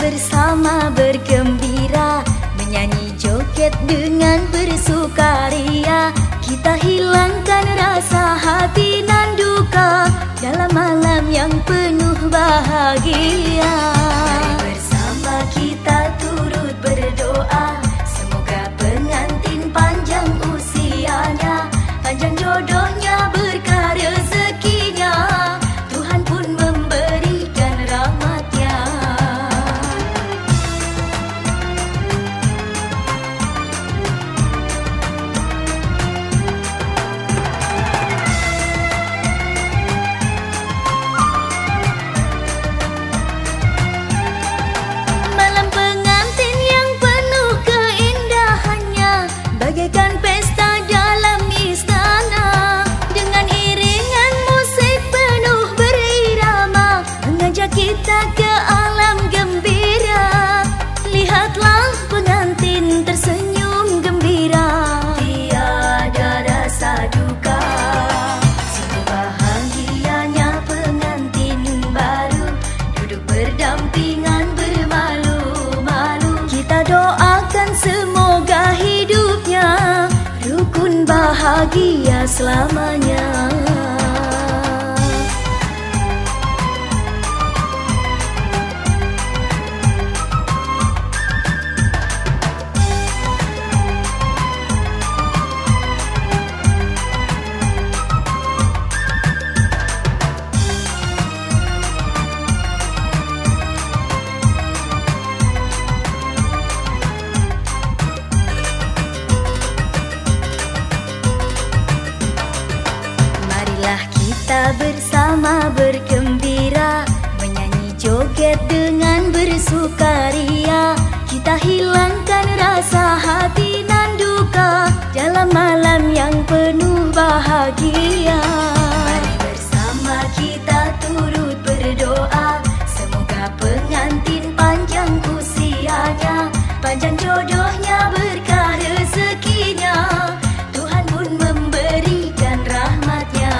bersama bergembira, menyanyi joget dengan bersukaria. Kita hilangkan rasa hati nan duka dalam malam yang penuh bahagia. Mari bersama kita turut berdoa, semoga pengantin panjang usianya, panjang jodohnya, berkah rezekinya, Tuhan pun memberikan rahmatnya. Malam pengantin yang penuh keindahannya, bagaikan pesta dalam istana, dengan iringan musik penuh berirama, mengajak kita ke alam gembira. Lihatlah pengantin tersenyum gembira, tiada rasa duka. Sungguh bahagianya pengantin baru, duduk berdampingan bermalu-malu. Kita doakan semoga hidupnya rukun bahagia selamanya. Marilah kita bersama bergembira, menyanyi joget dengan bersukaria. Kita hilangkan rasa hati nan duka dalam malam yang penuh bahagia. Mari bersama kita turut berdoa, semoga pengantin panjang usianya, panjang jodohnya, berkah rezekinya, Tuhan pun memberikan rahmatnya.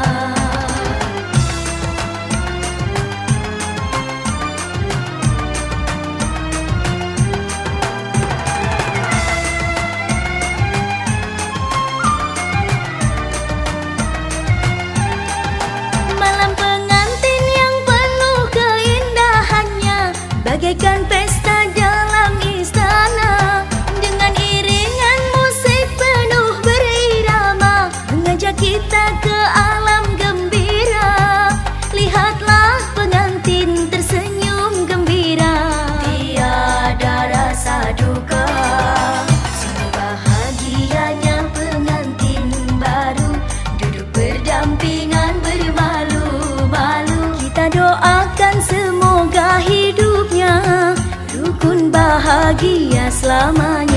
Malam pengantin yang penuh keindahannya, bagaikan pesta dalam istana, dengan iringan musik penuh berirama, mengajak kita ke alam gembira. Lihatlah pengantin tersenyum gembira, tiada rasa duka. Sungguh bahagianya pengantin baru, duduk berdampingan bermalu-malu. Kita doakan semoga hidupnya rukun bahagia selamanya.